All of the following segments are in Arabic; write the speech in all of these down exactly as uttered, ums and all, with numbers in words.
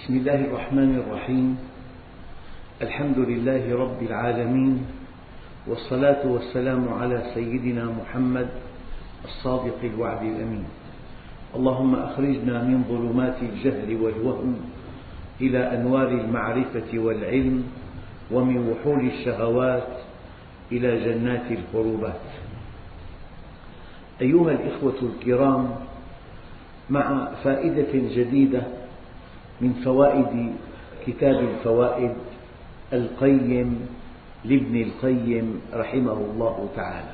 بسم الله الرحمن الرحيم. الحمد لله رب العالمين، والصلاة والسلام على سيدنا محمد الصادق الوعد الأمين. اللهم أخرجنا من ظلمات الجهل والوهم إلى أنوار المعرفة والعلم، ومن وحول الشهوات إلى جنات القربات. أيها الإخوة الكرام، مع فائدة جديدة من فوائد كتاب الفوائد القيم لابن القيم رحمه الله تعالى.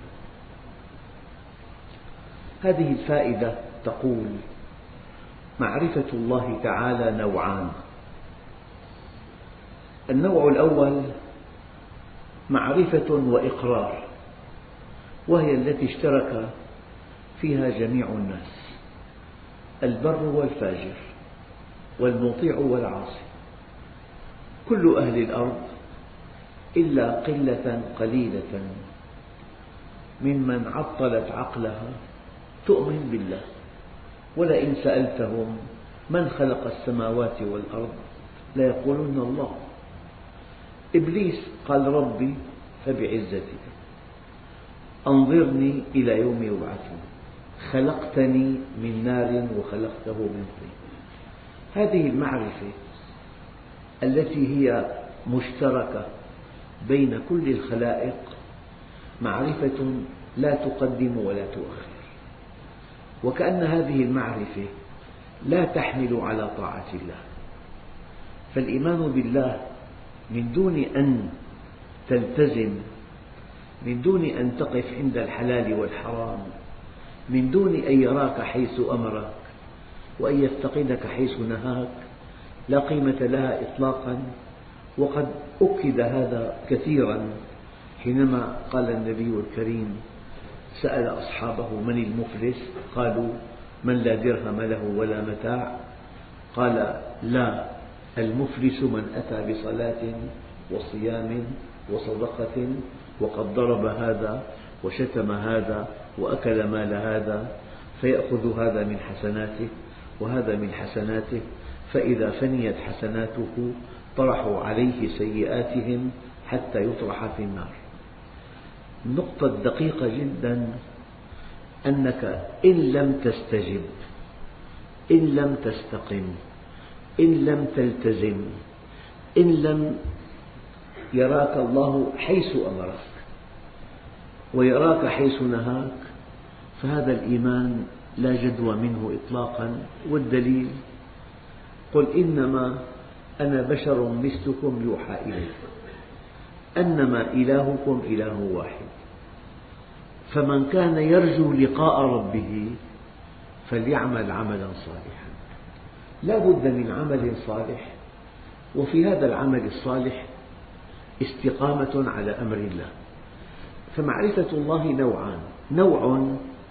هذه الفائدة تقول: معرفة الله تعالى نوعان. النوع الأول معرفة وإقرار، وهي التي اشترك فيها جميع الناس، البر والفاجر والمطيع والعاصي، كل أهل الأرض إلا قلة قليلة ممن عطلت عقلها تؤمن بالله. ولئن سألتهم من خلق السماوات والأرض ليقولن الله. إبليس قال: ربي فبعزتك أنظرني إلى يوم يبعثون، خلقتني من نار وخلقته من طين. هذه المعرفة التي هي مشتركة بين كل الخلائق معرفة لا تقدم ولا تؤخر، وكأن هذه المعرفة لا تحمل على طاعة الله. فالإيمان بالله من دون أن تلتزم، من دون أن تقف عند الحلال والحرام، من دون أن يراك حيث أمرك وأن يفتقدك حيث نهاك، لا قيمة لها إطلاقا. وقد أكد هذا كثيرا حينما قال النبي الكريم: سأل أصحابه من المفلس؟ قالوا: من لا درهم له ولا متاع. قال: لا، المفلس من أتى بصلاة وصيام وصدقة وقد ضرب هذا وشتم هذا وأكل مال هذا، فيأخذ هذا من حسناته وهذا من حسناته، فإذا فنيت حسناته طرحوا عليه سيئاتهم حتى يطرح في النار. النقطة الدقيقة جدا أنك إن لم تستجب، إن لم تستقم، إن لم تلتزم، إن لم يراك الله حيث أمرك ويراك حيث نهاك، فهذا الإيمان لا جدوى منه إطلاقا. والدليل: قل إنما أنا بشر مثلكم يوحى إلي أنما إلهكم إله واحد، فمن كان يرجو لقاء ربه فليعمل عملا صالحا. لا بد من عمل صالح، وفي هذا العمل الصالح استقامة على أمر الله. فمعرفة الله نوعان: نوع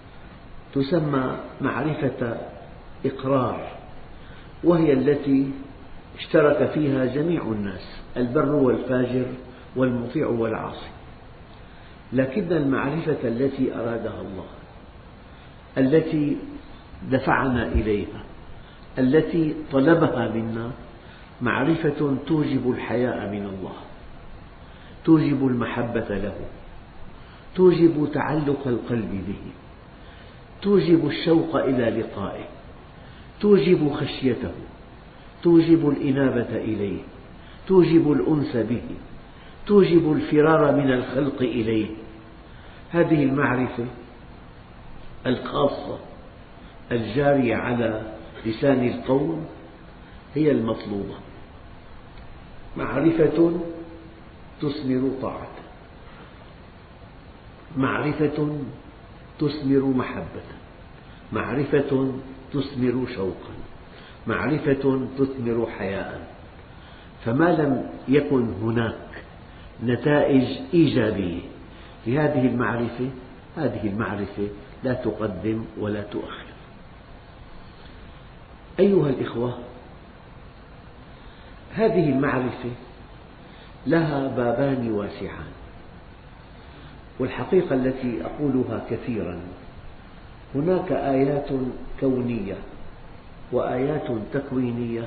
تسمى معرفة إقرار، وهي التي اشترك فيها جميع الناس، البر والفاجر والمطيع والعاصي. لكن المعرفة التي أرادها الله، التي دفعنا إليها، التي طلبها منا، معرفة توجب الحياء من الله، توجب المحبة له، توجب تعلق القلب به، توجب الشوق إلى لقائه، توجب خشيته، توجب الإنابة إليه، توجب الأنس به، توجب الفرار من الخلق إليه. هذه المعرفة الخاصة الجارية على لسان القوم هي المطلوبة. معرفة تثمر طاعة، معرفة تثمر محبة، معرفة تثمر شوقا، معرفة تثمر حياء. فما لم يكن هناك نتائج إيجابية لهذه المعرفة، هذه المعرفة لا تقدم ولا تؤخر. أيها الإخوة، هذه المعرفة لها بابان واسعان، والحقيقة التي أقولها كثيرا: هناك آيات كونية وآيات تكوينية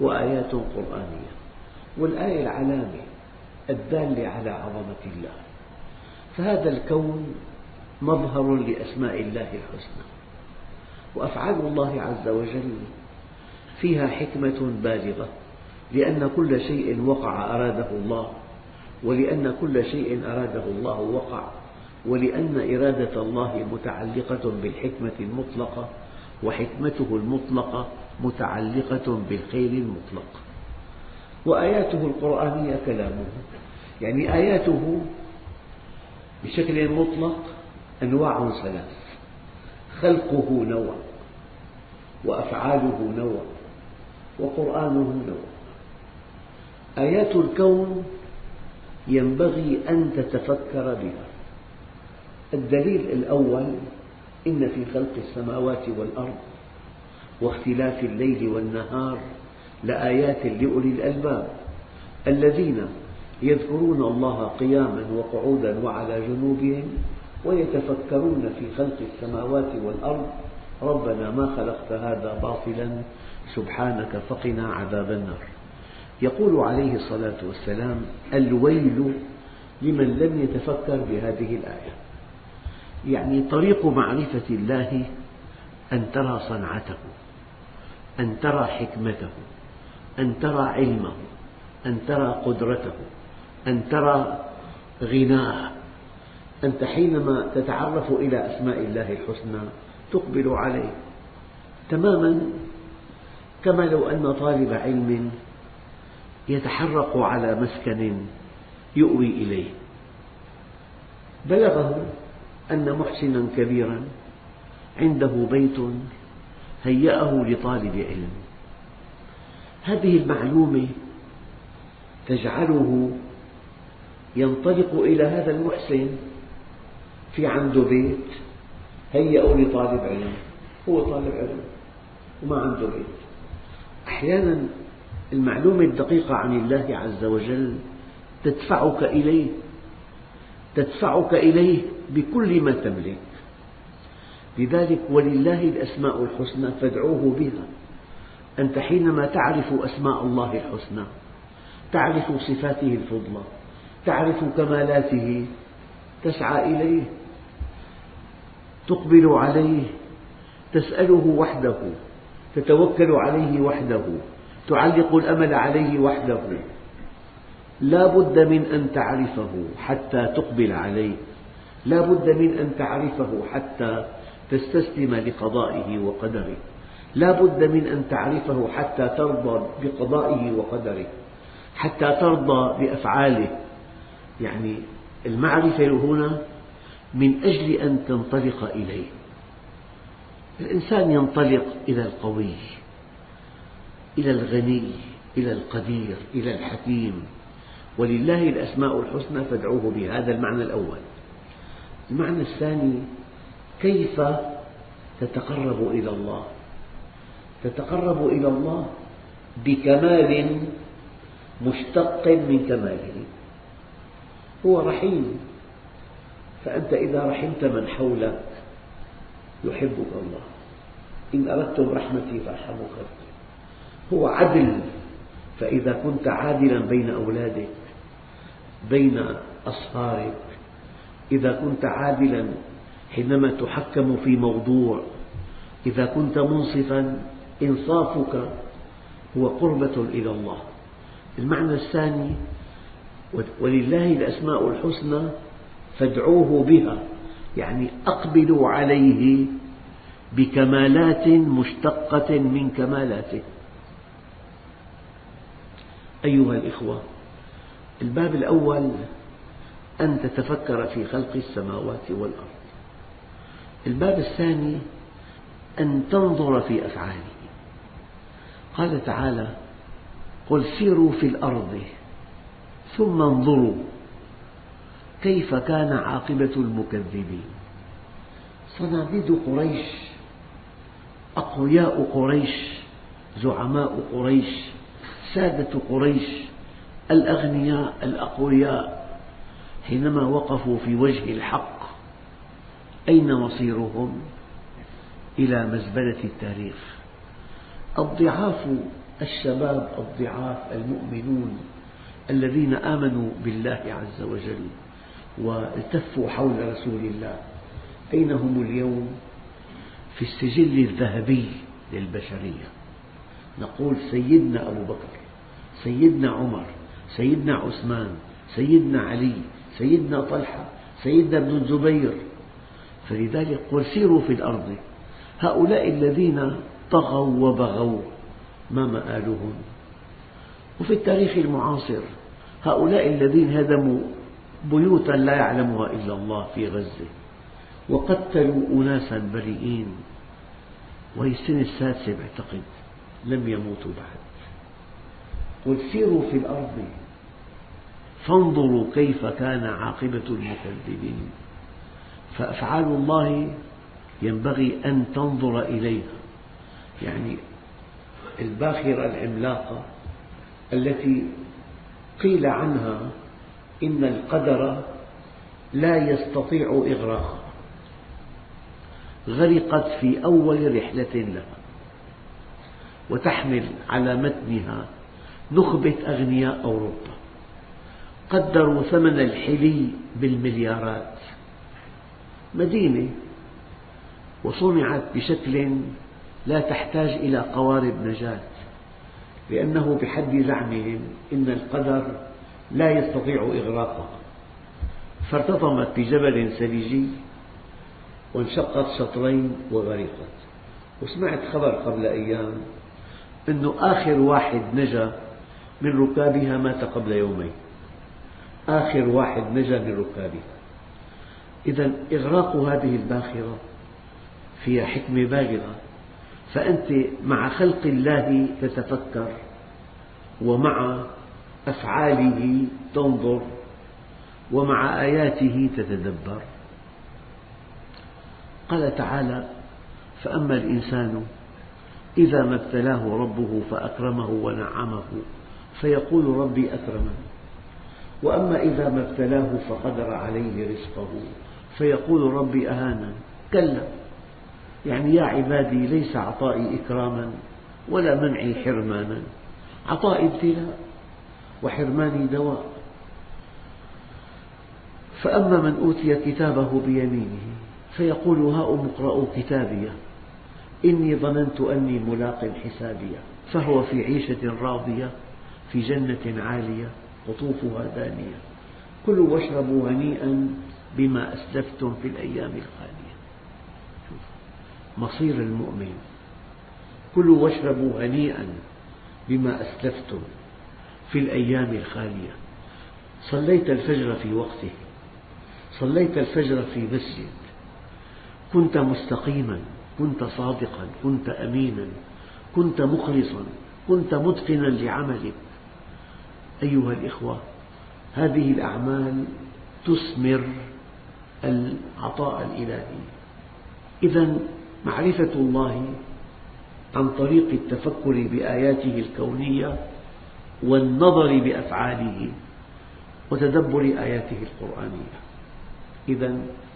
وآيات قرآنية. والآية العلامة الدالة على عظمة الله. فهذا الكون مظهر لأسماء الله الحسنى، وأفعال الله عز وجل فيها حكمة بالغة، لأن كل شيء وقع أراده الله، ولأن كل شيء أراده الله وقع، ولأن إرادة الله متعلقة بالحكمة المطلقة، وحكمته المطلقة متعلقة بالخير المطلق. وآياته القرآنية كلامه، يعني آياته بشكل مطلق أنواع ثلاث: خلقه نوع، وأفعاله نوع، وقرآنه نوع. آيات الكون ينبغي أن تتفكر بها. الدليل الأول: إن في خلق السماوات والأرض واختلاف الليل والنهار لآيات لأولي الألباب الذين يذكرون الله قياما وقعودا وعلى جنوبهم ويتفكرون في خلق السماوات والأرض ربنا ما خلقت هذا باطلا سبحانك فقنا عذاب النار. يقول عليه الصلاة والسلام: الويل لمن لم يتفكر بهذه الآية. يعني طريق معرفة الله أن ترى صنعته، أن ترى حكمته، أن ترى علمه، أن ترى قدرته، أن ترى غناه. أنت حينما تتعرف إلى أسماء الله الحسنى تقبل عليه تماما، كما لو أن طالب علم يتحرق على مسكن يؤوي إليه. بلغه أن محسنا كبيرا عنده بيت هيأه لطالب علم. هذه المعلومة تجعله ينطلق إلى هذا المحسن، في عنده بيت هيأه لطالب علم، هو طالب علم وما عنده بيت. أحيانا المعلومة الدقيقة عن الله عز وجل تدفعك إليه، تدفعك إليه بكل ما تملك. لذلك ولله الأسماء الحسنى فادعوه بها. أنت حينما تعرف أسماء الله الحسنى تعرف صفاته الفضلى، تعرف كمالاته، تسعى إليه، تقبل عليه، تسأله وحده، تتوكل عليه وحده، تعلق الأمل عليه وحده. لا بد من أن تعرفه حتى تقبل عليه، لا بد من أن تعرفه حتى تستسلم لقضائه وقدره، لا بد من أن تعرفه حتى ترضى بقضائه وقدره، حتى ترضى بأفعاله. يعني المعرفة هنا من أجل أن تنطلق إليه. الإنسان ينطلق إلى القوي، إلى الغني، إلى القدير، إلى الحكيم. ولله الأسماء الحسنى فادعوه بها. هذا المعنى الأول. المعنى الثاني: كيف تتقرب إلى الله؟ تتقرب إلى الله بكمال مشتق من كماله. هو رحيم، فأنت إذا رحمت من حولك يحبك الله. إن أردتم رحمتي فارحموا خلقي. هو عدل، فإذا كنت عادلا بين أولادك، بين أصهارك، إذا كنت عادلا حينما تحكم في موضوع، إذا كنت منصفا، إنصافك هو قربة إلى الله. المعنى الثاني: ولله الأسماء الحسنى فادعوه بها، يعني أقبلوا عليه بكمالات مشتقة من كمالاته. أيها الإخوة، الباب الأول أن تتفكر في خلق السماوات والأرض. الباب الثاني أن تنظر في أفعاله. قال تعالى: قل سيروا في الأرض ثم انظروا كيف كان عاقبة المكذبين. صناديد قريش، أقوياء قريش، زعماء قريش، سادة قريش، الأغنياء الأقوياء، حينما وقفوا في وجه الحق أين مصيرهم؟ إلى مزبلة التاريخ. الضعاف الشباب الضعاف المؤمنون الذين آمنوا بالله عز وجل والتفوا حول رسول الله، أين هم اليوم؟ في السجل الذهبي للبشرية. نقول سيدنا أبو بكر، سيدنا عمر، سيدنا عثمان، سيدنا علي، سيدنا طلحة، سيدنا ابن الزبير. فلذلك قل سيروا في الأرض، هؤلاء الذين طغوا وبغوا ما مآلهم؟ وفي التاريخ المعاصر هؤلاء الذين هدموا بيوتا لا يعلمها إلا الله في غزة وقتلوا أناسا بريئين، وهي السنة السادسة بعتقد لم يموتوا بعد. قل سيروا في الأرض فانظروا كيف كان عاقبة المكذبين. فأفعال الله ينبغي أن تنظر إليها، يعني الباخرة العملاقة التي قيل عنها إن القدر لا يستطيع إغراقها، غرقت في أول رحلة لها، وتحمل على متنها نخبة أغنياء أوروبا قدروا ثمن الحلي بالمليارات، مدينة وصنعت بشكل لا تحتاج إلى قوارب نجاة، لأنه بحد زعمهم إن القدر لا يستطيع إغراقها، فارتطمت بجبل ثلجي وانشقت شطرين وغرقت. وسمعت خبر قبل أيام أنه آخر واحد نجا من ركابها مات قبل يومين، آخر واحد نجا من ركابها. إذا إغراق هذه الباخرة فيها حكمة بالغة، فأنت مع خلق الله تتفكر ومع أفعاله تنظر ومع آياته تتدبر. قال تعالى: فأما الإنسان إذا ما ابتلاه ربه فأكرمه ونعمه فيقول ربي أكرمن، وأما إذا ما ابتلاه فقدر عليه رزقه فيقول ربي أهانن. كلا، يعني يا عبادي ليس عطائي إكراما ولا منعي حرمانا، عطائي ابتلاء وحرماني دواء. فأما من أوتي كتابه بيمينه فيقول هاؤم اقرءوا كتابيه إني ظننت أني ملاق حسابيه فهو في عيشة راضية في جنة عالية قطوفها دانية كلوا واشربوا هنيئا بما أسلفتم في الأيام الخالية. مصير المؤمن: كلوا واشربوا هنيئا بما أسلفتم في الأيام الخالية. صليت الفجر في وقته، صليت الفجر في مسجد، كنت مستقيما، كنت صادقا، كنت أمينا، كنت مخلصا، كنت متقنا لعملك. أيها الإخوة، هذه الأعمال تثمر العطاء الإلهي. إذا معرفة الله عن طريق التفكر بآياته الكونية والنظر بأفعاله وتدبر آياته القرآنية. إذا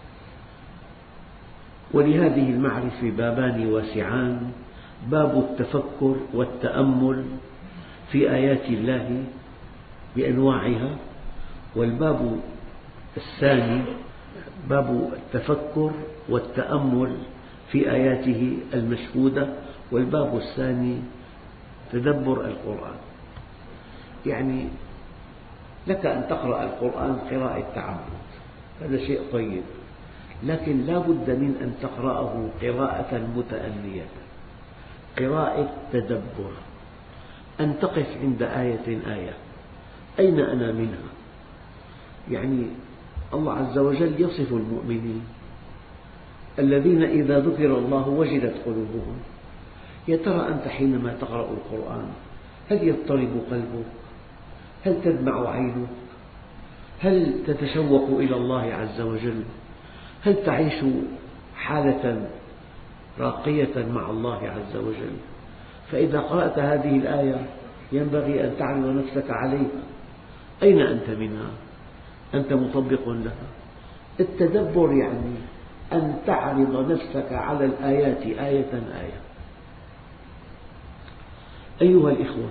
ولهذه المعرفة بابان واسعان: باب التفكر والتأمل في آيات الله بأنواعها، والباب الثاني باب التفكر والتأمل في آياته المشهودة، والباب الثاني تدبر القرآن. يعني لك أن تقرأ القرآن قراءة تعبد، هذا شيء طيب، لكن لا بد من أن تقرأه قراءة متأنية، قراءة تدبر، أن تقف عند آية آية أين أنا منها. يعني الله عز وجل يصف المؤمنين الذين إذا ذكر الله وجلت قلوبهم. يا ترى أنت حينما تقرأ القرآن هل يضطرب قلبك؟ هل تدمع عينك؟ هل تتشوق إلى الله عز وجل؟ هل تعيش حالة راقية مع الله عز وجل؟ فإذا قرأت هذه الآية ينبغي أن تعرض نفسك عليها، أين أنت منها؟ أنت مطبق لها. التدبر يعني أن تعرض نفسك على الآيات آية آية. أيها الإخوة،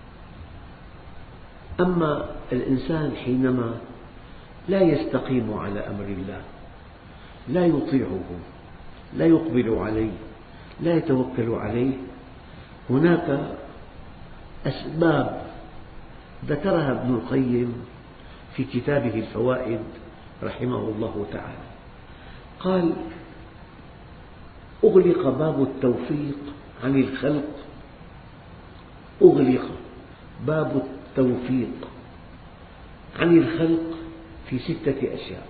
أما الإنسان حينما لا يستقيم على أمر الله، لا يطيعه، لا يقبل عليه، لا يتوكل عليه، هناك أسباب ذكرها ابن القيم في كتابه الفوائد رحمه الله تعالى. قال: أغلق باب التوفيق عن الخلق أغلق باب التوفيق عن الخلق في ستة أشياء: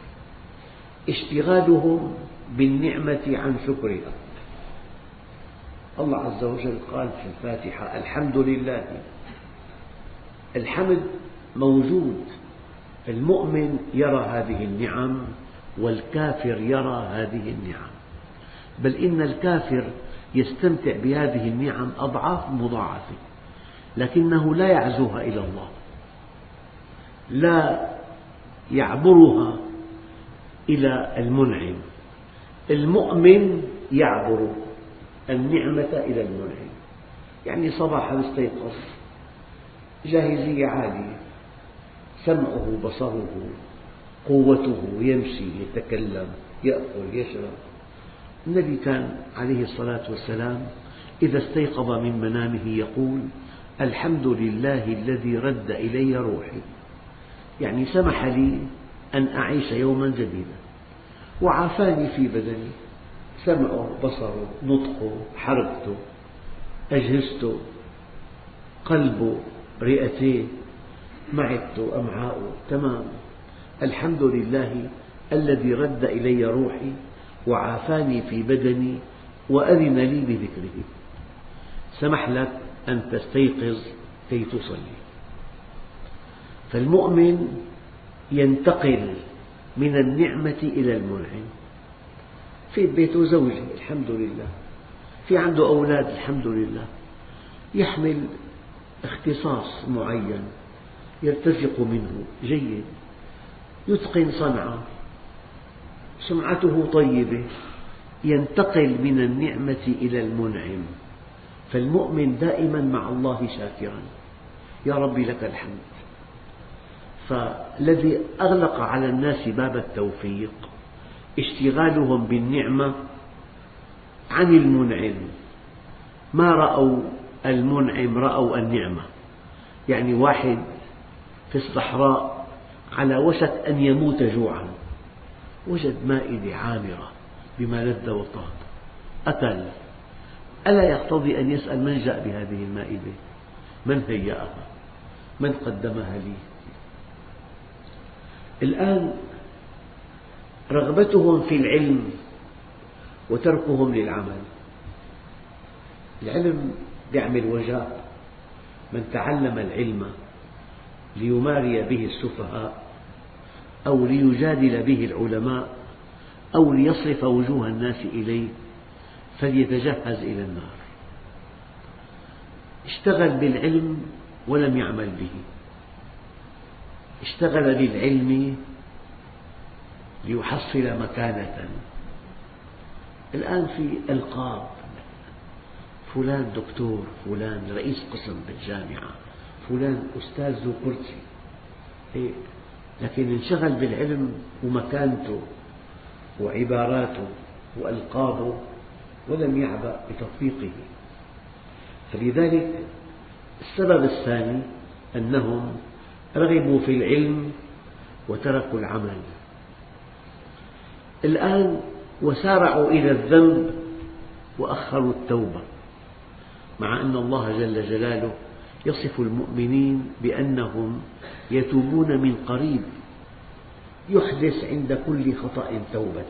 اشتغالهم بالنعمة عن شكرها. الله عز وجل قال في الفاتحة: الحمد لله. الحمد موجود، المؤمن يرى هذه النعم والكافر يرى هذه النعم، بل إن الكافر يستمتع بهذه النعم أضعاف مضاعفة، لكنه لا يعزوها إلى الله، لا يعبرها إلى المنعم. المؤمن يعبر النعمة إلى المنعم، يعني صباحا استيقظ جاهزية عالية، سمعه، بصره، قوته، يمشي، يتكلم، يأكل، يشرب. النبي كان عليه الصلاة والسلام إذا استيقظ من منامه يقول: الحمد لله الذي رد إلي روحي، يعني سمح لي أن أعيش يوما جديدا، وعافاني في بدني، سمعه، بصره، نطقه، حركته، أجهزته، قلبه، رئتيه، معدته، أمعاؤه، تمام. الحمد لله الذي رد إلي روحي وعافاني في بدني وأذن لي بذكره. سمح لك أن تستيقظ كي تصلي. فالمؤمن ينتقل من النعمة إلى المنعم. في بيته زوجة الحمد لله، في عنده أولاد الحمد لله، يحمل اختصاص معين يرتزق منه جيد، يتقن صنعة، سمعته طيبة، ينتقل من النعمة إلى المنعم. فالمؤمن دائما مع الله شاكرا: يا ربي لك الحمد. فالذي أغلق على الناس باب التوفيق اشتغالهم بالنعمة عن المنعم، ما رأوا المنعم، رأوا النعمة. يعني واحد في الصحراء على وشك أن يموت جوعا، وجد مائدة عامرة بما لذ وطاب، أكل. ألا يقتضي أن يسأل: من جاء بهذه المائدة؟ من هيأها؟ من قدمها لي؟ الآن رغبتهم في العلم وتركهم للعمل. العلم يعمل وجاء. من تعلم العلم ليماري به السفهاء، أو ليجادل به العلماء، أو ليصرف وجوه الناس إليه، فليتجهز إلى النار. اشتغل بالعلم ولم يعمل به، اشتغل بالعلم ليحصل مكانة. الآن في ألقاب: فلان دكتور، فلان رئيس قسم بالجامعة، فلان أستاذ ذو كرسي، إيه؟ لكن انشغل بالعلم ومكانته وعباراته وألقابه ولم يعبأ بتطبيقه. فلذلك السبب الثاني أنهم رغبوا في العلم وتركوا العمل. الآن وسارعوا إلى الذنب وأخروا التوبة، مع أن الله جل جلاله يصف المؤمنين بأنهم يتوبون من قريب، يحدث عند كل خطأ توبة.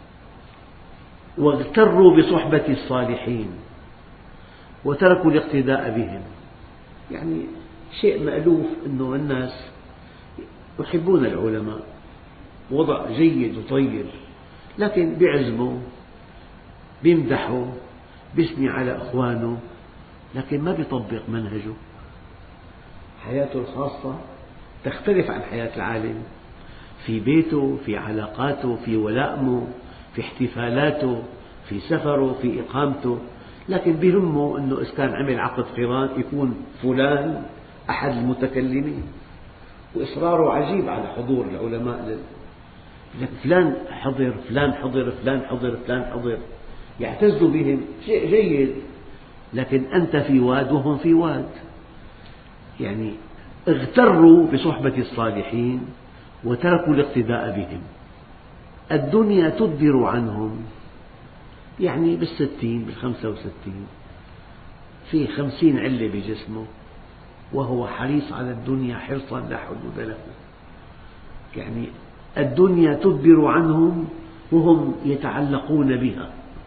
واغتروا بصحبة الصالحين وتركوا الاقتداء بهم. يعني شيء مألوف أنه الناس يحبون العلماء، وضع جيد وطيب، لكن بيعزموا، بيمدحوا، بيثني على أخوانه، لكن ما بيطبق منهجه. حياته الخاصة تختلف عن حياة العالم، في بيته، في علاقاته، في ولائمه، في احتفالاته، في سفره، في إقامته، لكن بهمه أنه إذا كان عمل عقد قران يكون فلان أحد المتكلمين، وإصراره عجيب على حضور العلماء. فلان حضر فلان حضر فلان حضر فلان حضر، يعتز بهم، شيء جيد، لكن أنت في واد وهم في واد. يعني اغتروا بصحبة الصالحين وتركوا الاقتداء بهم. الدنيا تدبر عنهم، يعني بالستين بالخمسة وستين في خمسين علة بجسمه وهو حريص على الدنيا حرصا لا حدود له. يعني الدنيا تدبر عنهم وهم يتعلقون بها،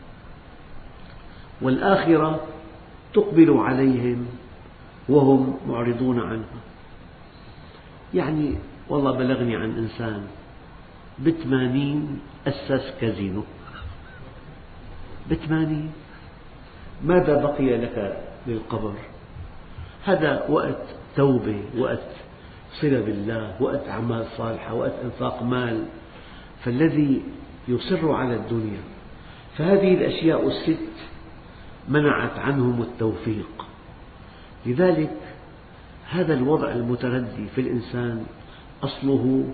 والآخرة تقبل عليهم وهم معرضون عنها. يعني والله بلغني عن إنسان بثمانين أسس كازينو، بثمانين، ماذا بقي لك للقبر؟ هذا وقت توبة، وقت صلة بالله، وقت أعمال صالحة، وقت إنفاق مال. فالذي يصر على الدنيا، فهذه الأشياء الست منعت عنهم التوفيق. لذلك هذا الوضع المتردي في الإنسان أصله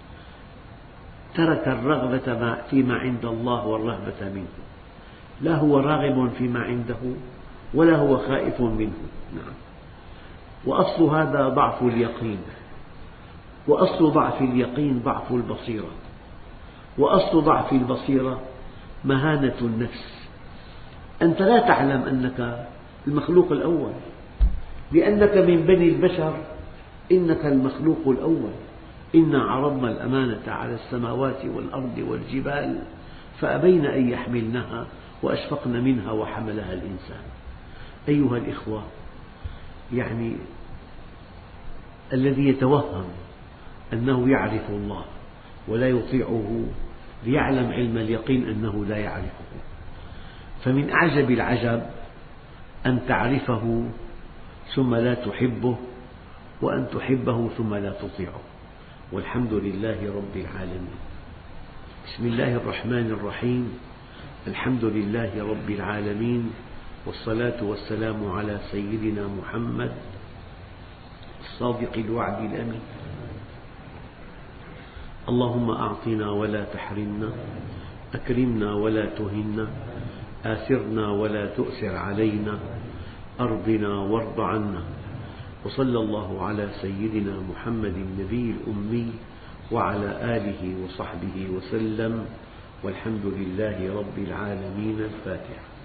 ترك الرغبة فيما عند الله والرهبة منه، لا هو راغب فيما عنده ولا هو خائف منه. نعم. وأصل هذا ضعف اليقين، وأصل ضعف اليقين ضعف البصيرة، وأصل ضعف البصيرة مهانة النفس. أنت لا تعلم أنك المخلوق الأول، لأنك من بني البشر، إنك المخلوق الأول. إنا عرضنا الأمانة على السماوات والأرض والجبال فأبين أن يحملنها وأشفقن منها وحملها الإنسان. أيها الإخوة، يعني الذي يتوهم أنه يعرف الله ولا يطيعه ليعلم علم اليقين أنه لا يعرفه. فمن أعجب العجب أن تعرفه ثم لا تحبه، وأن تحبه ثم لا تطيعه. والحمد لله رب العالمين. بسم الله الرحمن الرحيم. الحمد لله رب العالمين، والصلاة والسلام على سيدنا محمد الصادق الوعد الأمين. اللهم أعطنا ولا تحرمنا، أكرمنا ولا تهنا، آثرنا ولا تؤثر علينا، أرضنا وارض عنا. وصلى الله على سيدنا محمد النبي الأمي وعلى آله وصحبه وسلم، والحمد لله رب العالمين. الفاتحة.